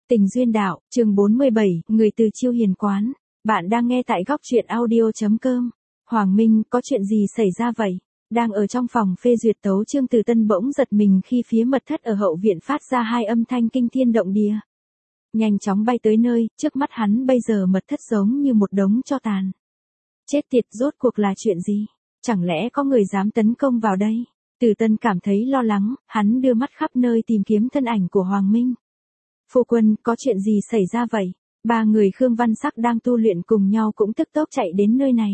Tình duyên đạo, chương 47, người từ Chiêu Hiền quán. Bạn đang nghe tại góc truyện audio.com. Hoàng Minh, có chuyện gì xảy ra vậy? Đang ở trong phòng phê duyệt tấu chương, Từ Tân bỗng giật mình khi phía mật thất ở hậu viện phát ra hai âm thanh kinh thiên động địa. Nhanh chóng bay tới nơi, trước mắt hắn bây giờ mật thất giống như một đống tro tàn. Chết tiệt, rốt cuộc là chuyện gì? Chẳng lẽ có người dám tấn công vào đây? Từ Tân cảm thấy lo lắng, hắn đưa mắt khắp nơi tìm kiếm thân ảnh của Hoàng Minh. Phu quân, có chuyện gì xảy ra vậy? Ba người Khương Văn Sắc đang tu luyện cùng nhau cũng tức tốc chạy đến nơi này.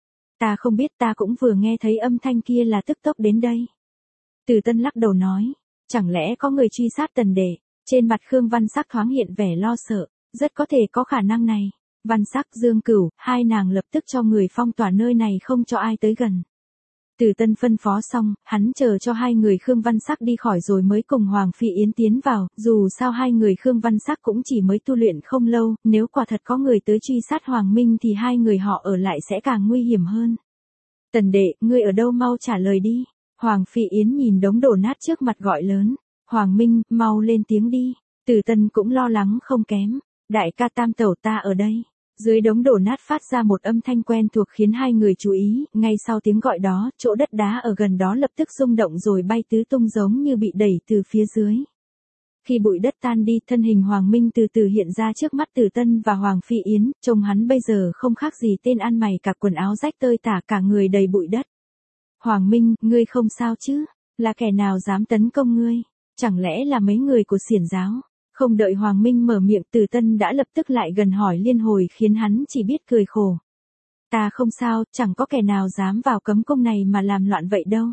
Ta không biết, ta cũng vừa nghe thấy âm thanh kia là tức tốc đến đây. Từ Tân lắc đầu nói, chẳng lẽ có người truy sát Tần Đệ? Trên mặt Khương Văn Sắc thoáng hiện vẻ lo sợ, rất có thể có khả năng này. Văn Sắc, Dương Cửu, hai nàng lập tức cho người phong tỏa nơi này không cho ai tới gần. Từ Tân phân phó xong, hắn chờ cho hai người Khương Văn Sắc đi khỏi rồi mới cùng Hoàng Phi Yến tiến vào, dù sao hai người Khương Văn Sắc cũng chỉ mới tu luyện không lâu, nếu quả thật có người tới truy sát Hoàng Minh thì hai người họ ở lại sẽ càng nguy hiểm hơn. Tần Đệ, ngươi ở đâu, mau trả lời đi. Hoàng Phi Yến nhìn đống đổ nát trước mặt gọi lớn. Hoàng Minh, mau lên tiếng đi. Từ Tân cũng lo lắng không kém. Đại ca Tam tẩu, ta ở đây. Dưới đống đổ nát phát ra một âm thanh quen thuộc khiến hai người chú ý, ngay sau tiếng gọi đó, chỗ đất đá ở gần đó lập tức rung động rồi bay tứ tung giống như bị đẩy từ phía dưới. Khi bụi đất tan đi, thân hình Hoàng Minh từ từ hiện ra trước mắt Từ Tân và Hoàng Phi Yến, trông hắn bây giờ không khác gì tên ăn mày, cả quần áo rách tơi tả, cả người đầy bụi đất. Hoàng Minh, ngươi không sao chứ? Là kẻ nào dám tấn công ngươi? Chẳng lẽ là mấy người của xiển giáo? Không đợi Hoàng Minh mở miệng, Từ Tân đã lập tức lại gần hỏi liên hồi khiến hắn chỉ biết cười khổ. Ta không sao, chẳng có kẻ nào dám vào cấm cung này mà làm loạn vậy đâu.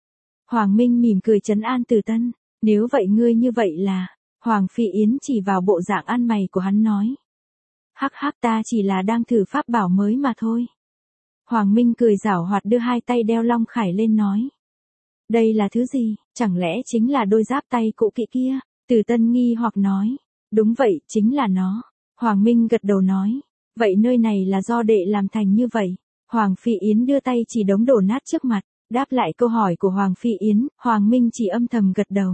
Hoàng Minh mỉm cười trấn an Từ Tân. Nếu vậy ngươi như vậy là... Hoàng Phi Yến chỉ vào bộ dạng ăn mày của hắn nói. Hắc hắc, ta chỉ là đang thử pháp bảo mới mà thôi. Hoàng Minh cười giảo hoạt đưa hai tay đeo long khải lên nói. Đây là thứ gì, chẳng lẽ chính là đôi giáp tay cũ kỹ kia? Từ Tân nghi hoặc nói. Đúng vậy, chính là nó. Hoàng Minh gật đầu nói. Vậy nơi này là do đệ làm thành như vậy. Hoàng Phi Yến đưa tay chỉ đống đổ nát trước mặt. Đáp lại câu hỏi của Hoàng Phi Yến, Hoàng Minh chỉ âm thầm gật đầu.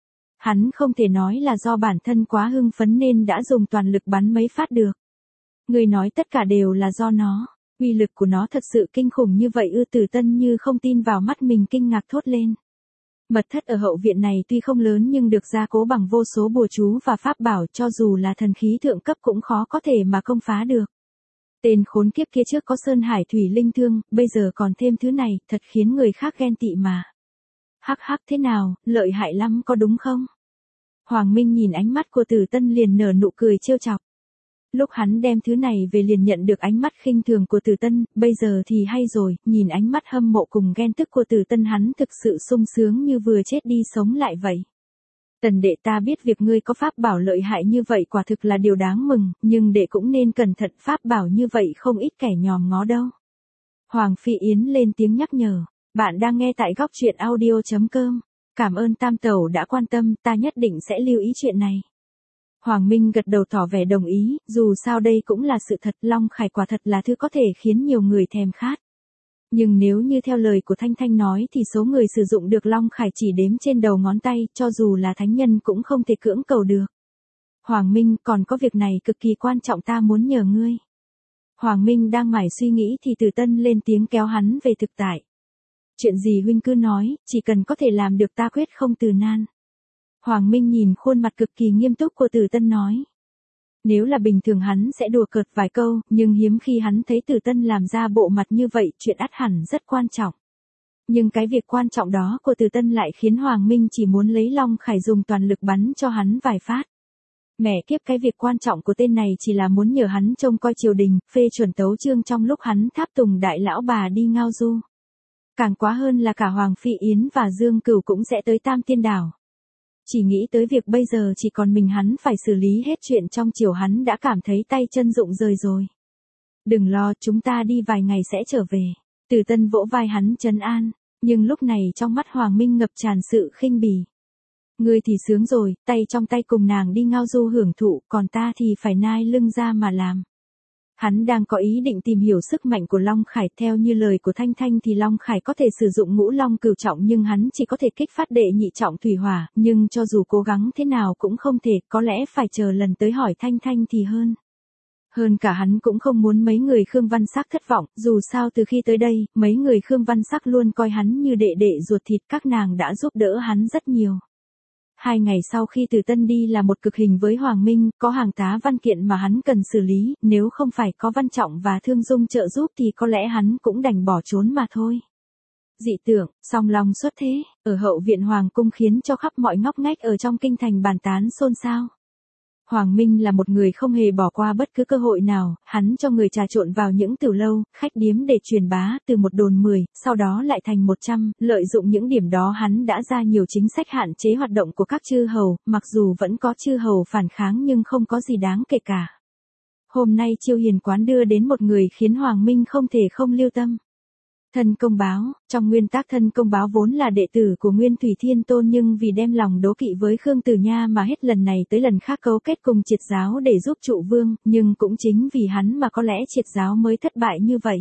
Hắn không thể nói là do bản thân quá hưng phấn nên đã dùng toàn lực bắn mấy phát được. Người nói tất cả đều là do nó. Uy lực của nó thật sự kinh khủng như vậy ư? Từ Tân như không tin vào mắt mình, kinh ngạc thốt lên. Mật thất ở hậu viện này tuy không lớn nhưng được gia cố bằng vô số bùa chú và pháp bảo, cho dù là thần khí thượng cấp cũng khó có thể mà công phá được. Tên khốn kiếp kia trước có Sơn Hải Thủy Linh Thương, bây giờ còn thêm thứ này, thật khiến người khác ghen tị mà. Hắc hắc, thế nào, lợi hại lắm có đúng không? Hoàng Minh nhìn ánh mắt của Từ Tân liền nở nụ cười trêu chọc. Lúc hắn đem thứ này về liền nhận được ánh mắt khinh thường của Từ Tân, bây giờ thì hay rồi, nhìn ánh mắt hâm mộ cùng ghen tức của Từ Tân hắn thực sự sung sướng như vừa chết đi sống lại vậy. Tần Đệ, ta biết việc ngươi có pháp bảo lợi hại như vậy quả thực là điều đáng mừng, nhưng đệ cũng nên cẩn thận, pháp bảo như vậy không ít kẻ nhòm ngó đâu. Hoàng Phi Yến lên tiếng nhắc nhở. Bạn đang nghe tại góc truyện audio.com. Cảm ơn Tam tẩu đã quan tâm, ta nhất định sẽ lưu ý chuyện này. Hoàng Minh gật đầu tỏ vẻ đồng ý, dù sao đây cũng là sự thật, long khải quả thật là thứ có thể khiến nhiều người thèm khát. Nhưng nếu như theo lời của Thanh Thanh nói thì số người sử dụng được long khải chỉ đếm trên đầu ngón tay, cho dù là thánh nhân cũng không thể cưỡng cầu được. Hoàng Minh, còn có việc này cực kỳ quan trọng ta muốn nhờ ngươi. Hoàng Minh đang mải suy nghĩ thì Từ Tân lên tiếng kéo hắn về thực tại. Chuyện gì huynh cứ nói, chỉ cần có thể làm được ta quyết không từ nan. Hoàng Minh nhìn khuôn mặt cực kỳ nghiêm túc của Từ Tân nói. Nếu là bình thường hắn sẽ đùa cợt vài câu, nhưng hiếm khi hắn thấy Từ Tân làm ra bộ mặt như vậy, chuyện ắt hẳn rất quan trọng. Nhưng cái việc quan trọng đó của Từ Tân lại khiến Hoàng Minh chỉ muốn lấy long khải dùng toàn lực bắn cho hắn vài phát. Mẹ kiếp, cái việc quan trọng của tên này chỉ là muốn nhờ hắn trông coi triều đình, phê chuẩn tấu chương trong lúc hắn tháp tùng đại lão bà đi ngao du. Càng quá hơn là cả Hoàng Phi Yến và Dương Cửu cũng sẽ tới Tam Tiên Đảo. Chỉ nghĩ tới việc bây giờ chỉ còn mình hắn phải xử lý hết chuyện trong triều, hắn đã cảm thấy tay chân rụng rời rồi. Đừng lo, chúng ta đi vài ngày sẽ trở về. Từ Tân vỗ vai hắn trấn an, nhưng lúc này trong mắt Hoàng Minh ngập tràn sự khinh bỉ. Ngươi thì sướng rồi, tay trong tay cùng nàng đi ngao du hưởng thụ, còn ta thì phải nai lưng ra mà làm. Hắn đang có ý định tìm hiểu sức mạnh của Long Khải, theo như lời của Thanh Thanh thì Long Khải có thể sử dụng ngũ long cửu trọng nhưng hắn chỉ có thể kích phát đệ nhị trọng thủy hỏa, nhưng cho dù cố gắng thế nào cũng không thể, có lẽ phải chờ lần tới hỏi Thanh Thanh thì hơn. Hơn cả hắn cũng không muốn mấy người Khương Văn Sắc thất vọng, dù sao từ khi tới đây, mấy người Khương Văn Sắc luôn coi hắn như đệ đệ ruột thịt, các nàng đã giúp đỡ hắn rất nhiều. 2 ngày sau khi Từ Tân đi là một cực hình với Hoàng Minh, có hàng tá văn kiện mà hắn cần xử lý, nếu không phải có Văn Trọng và Thương Dung trợ giúp thì có lẽ hắn cũng đành bỏ trốn mà thôi. Dị tưởng, song long xuất thế, ở hậu viện Hoàng cung khiến cho khắp mọi ngóc ngách ở trong kinh thành bàn tán xôn xao. Hoàng Minh là một người không hề bỏ qua bất cứ cơ hội nào, hắn cho người trà trộn vào những tiểu lâu, khách điếm để truyền bá từ 1 đồn 10, sau đó lại thành 100, lợi dụng những điểm đó hắn đã ra nhiều chính sách hạn chế hoạt động của các chư hầu, mặc dù vẫn có chư hầu phản kháng nhưng không có gì đáng kể cả. Hôm nay Chiêu Hiền quán đưa đến một người khiến Hoàng Minh không thể không lưu tâm. Thân Công Báo, trong nguyên tắc Thân Công Báo vốn là đệ tử của Nguyên Thủy Thiên Tôn nhưng vì đem lòng đố kỵ với Khương Tử Nha mà hết lần này tới lần khác cấu kết cùng Triệt giáo để giúp Trụ Vương, nhưng cũng chính vì hắn mà có lẽ Triệt giáo mới thất bại như vậy.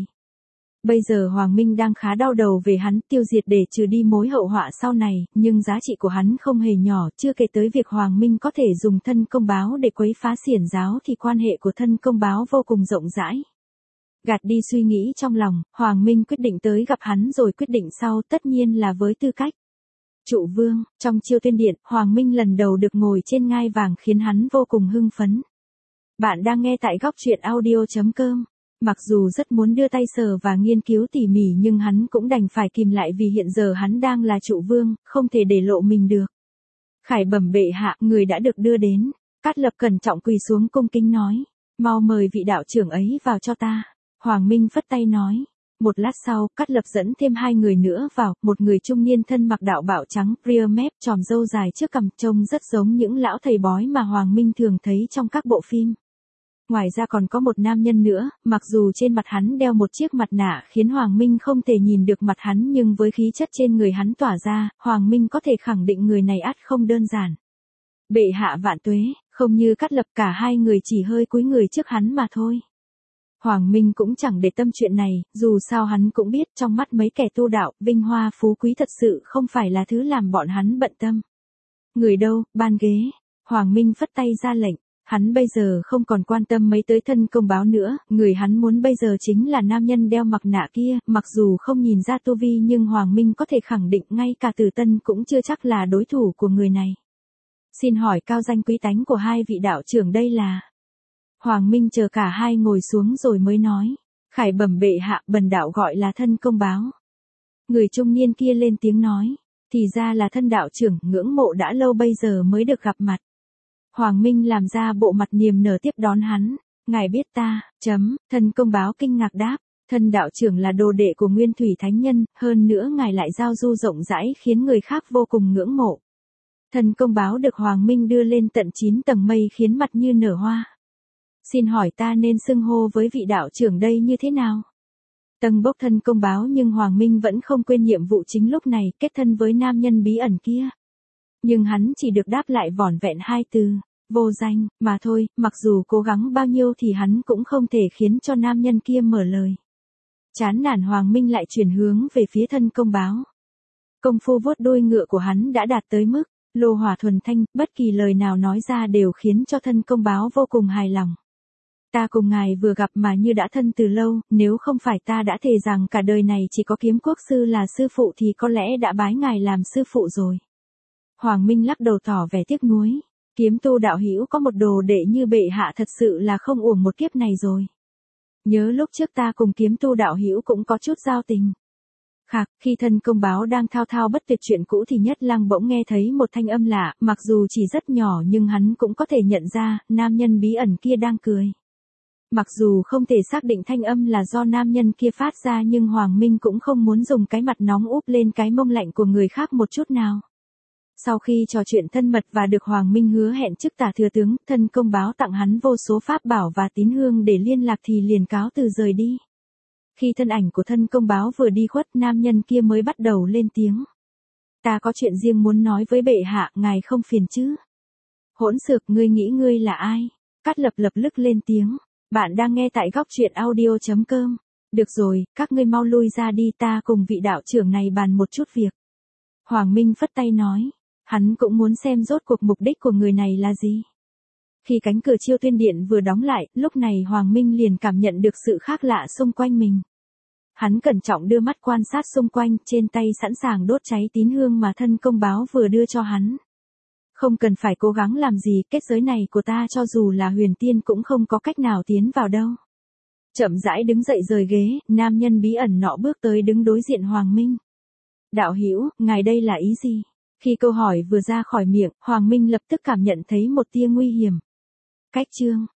Bây giờ Hoàng Minh đang khá đau đầu về hắn, tiêu diệt để trừ đi mối hậu họa sau này, nhưng giá trị của hắn không hề nhỏ, chưa kể tới việc Hoàng Minh có thể dùng Thân Công Báo để quấy phá xiển giáo thì quan hệ của Thân Công Báo vô cùng rộng rãi. Gạt đi suy nghĩ trong lòng, Hoàng Minh quyết định tới gặp hắn rồi quyết định sau, tất nhiên là với tư cách Trụ Vương. Trong Chiêu Tuyên Điện, Hoàng Minh lần đầu được ngồi trên ngai vàng khiến hắn vô cùng hưng phấn. Bạn đang nghe tại góc truyện audio.com. Mặc dù rất muốn đưa tay sờ và nghiên cứu tỉ mỉ nhưng hắn cũng đành phải kìm lại vì hiện giờ hắn đang là Trụ Vương, không thể để lộ mình được. Khải bẩm bệ hạ, người đã được đưa đến. Cát Lập cẩn trọng quỳ xuống cung kính nói, mau mời vị đạo trưởng ấy vào cho ta. Hoàng Minh phất tay nói. Một lát sau, Cát Lập dẫn thêm 2 người nữa vào, một người trung niên thân mặc đạo bào trắng, ria mép, tròm râu dài trước cằm, trông rất giống những lão thầy bói mà Hoàng Minh thường thấy trong các bộ phim. Ngoài ra còn có một nam nhân nữa, mặc dù trên mặt hắn đeo một chiếc mặt nạ khiến Hoàng Minh không thể nhìn được mặt hắn nhưng với khí chất trên người hắn tỏa ra, Hoàng Minh có thể khẳng định người này ắt không đơn giản. Bệ hạ vạn tuế, không như Cát Lập, cả 2 người chỉ hơi cúi người trước hắn mà thôi. Hoàng Minh cũng chẳng để tâm chuyện này, dù sao hắn cũng biết trong mắt mấy kẻ tu đạo, vinh hoa phú quý thật sự không phải là thứ làm bọn hắn bận tâm. Người đâu, ban ghế. Hoàng Minh phất tay ra lệnh, hắn bây giờ không còn quan tâm mấy tới Thân Công Báo nữa, người hắn muốn bây giờ chính là nam nhân đeo mặt nạ kia, mặc dù không nhìn ra tu vi nhưng Hoàng Minh có thể khẳng định ngay cả Từ Tân cũng chưa chắc là đối thủ của người này. Xin hỏi cao danh quý tánh của 2 vị đạo trưởng đây là... Hoàng Minh chờ cả 2 ngồi xuống rồi mới nói. Khải bẩm bệ hạ, bần đạo gọi là Thân Công Báo. Người trung niên kia lên tiếng nói. Thì ra là Thân đạo trưởng, ngưỡng mộ đã lâu bây giờ mới được gặp mặt. Hoàng Minh làm ra bộ mặt niềm nở tiếp đón hắn. Ngài biết ta, Thân Công Báo kinh ngạc đáp. Thân đạo trưởng là đồ đệ của Nguyên Thủy Thánh Nhân, hơn nữa ngài lại giao du rộng rãi khiến người khác vô cùng ngưỡng mộ. Thân Công Báo được Hoàng Minh đưa lên tận 9 tầng mây khiến mặt như nở hoa. Xin hỏi ta nên xưng hô với vị đạo trưởng đây như thế nào? Tầng bốc Thân Công Báo nhưng Hoàng Minh vẫn không quên nhiệm vụ chính lúc này, kết thân với nam nhân bí ẩn kia. Nhưng hắn chỉ được đáp lại vỏn vẹn 2 từ, vô danh, mà thôi, mặc dù cố gắng bao nhiêu thì hắn cũng không thể khiến cho nam nhân kia mở lời. Chán nản Hoàng Minh lại chuyển hướng về phía Thân Công Báo. Công phu vuốt đuôi ngựa của hắn đã đạt tới mức lô hỏa thuần thanh, bất kỳ lời nào nói ra đều khiến cho Thân Công Báo vô cùng hài lòng. Ta cùng ngài vừa gặp mà như đã thân từ lâu, nếu không phải ta đã thề rằng cả đời này chỉ có Kiếm Quốc sư là sư phụ thì có lẽ đã bái ngài làm sư phụ rồi. Hoàng Minh lắc đầu tỏ vẻ tiếc nuối. Kiếm tu đạo hữu có một đồ đệ như bệ hạ thật sự là không uổng một kiếp này rồi. Nhớ lúc trước ta cùng Kiếm tu đạo hữu cũng có chút giao tình. Khạc, khi Thân Công Báo đang thao thao bất tuyệt chuyện cũ thì Nhất Lăng bỗng nghe thấy một thanh âm lạ, mặc dù chỉ rất nhỏ nhưng hắn cũng có thể nhận ra, nam nhân bí ẩn kia đang cười. Mặc dù không thể xác định thanh âm là do nam nhân kia phát ra nhưng Hoàng Minh cũng không muốn dùng cái mặt nóng úp lên cái mông lạnh của người khác một chút nào. Sau khi trò chuyện thân mật và được Hoàng Minh hứa hẹn chức tả thừa tướng, Thân Công Báo tặng hắn vô số pháp bảo và tín hương để liên lạc thì liền cáo từ rời đi. Khi thân ảnh của Thân Công Báo vừa đi khuất, nam nhân kia mới bắt đầu lên tiếng. Ta có chuyện riêng muốn nói với bệ hạ, ngài không phiền chứ? Hỗn xược, ngươi nghĩ ngươi là ai? Cát Lập lập lức lên tiếng. Bạn đang nghe tại góc truyện audio.com. Được rồi, các ngươi mau lui ra đi, ta cùng vị đạo trưởng này bàn một chút việc. Hoàng Minh phất tay nói. Hắn cũng muốn xem rốt cuộc mục đích của người này là gì. Khi cánh cửa Chiêu Tuyên Điện vừa đóng lại, lúc này Hoàng Minh liền cảm nhận được sự khác lạ xung quanh mình. Hắn cẩn trọng đưa mắt quan sát xung quanh, trên tay sẵn sàng đốt cháy tín hương mà thân công báo vừa đưa cho hắn. Không cần phải cố gắng làm gì, kết giới này của ta cho dù là huyền tiên cũng không có cách nào tiến vào đâu. Chậm rãi đứng dậy rời ghế, nam nhân bí ẩn nọ bước tới đứng đối diện Hoàng Minh. Đạo hữu, ngài đây là ý gì? Khi câu hỏi vừa ra khỏi miệng, Hoàng Minh lập tức cảm nhận thấy một tia nguy hiểm. Cách chương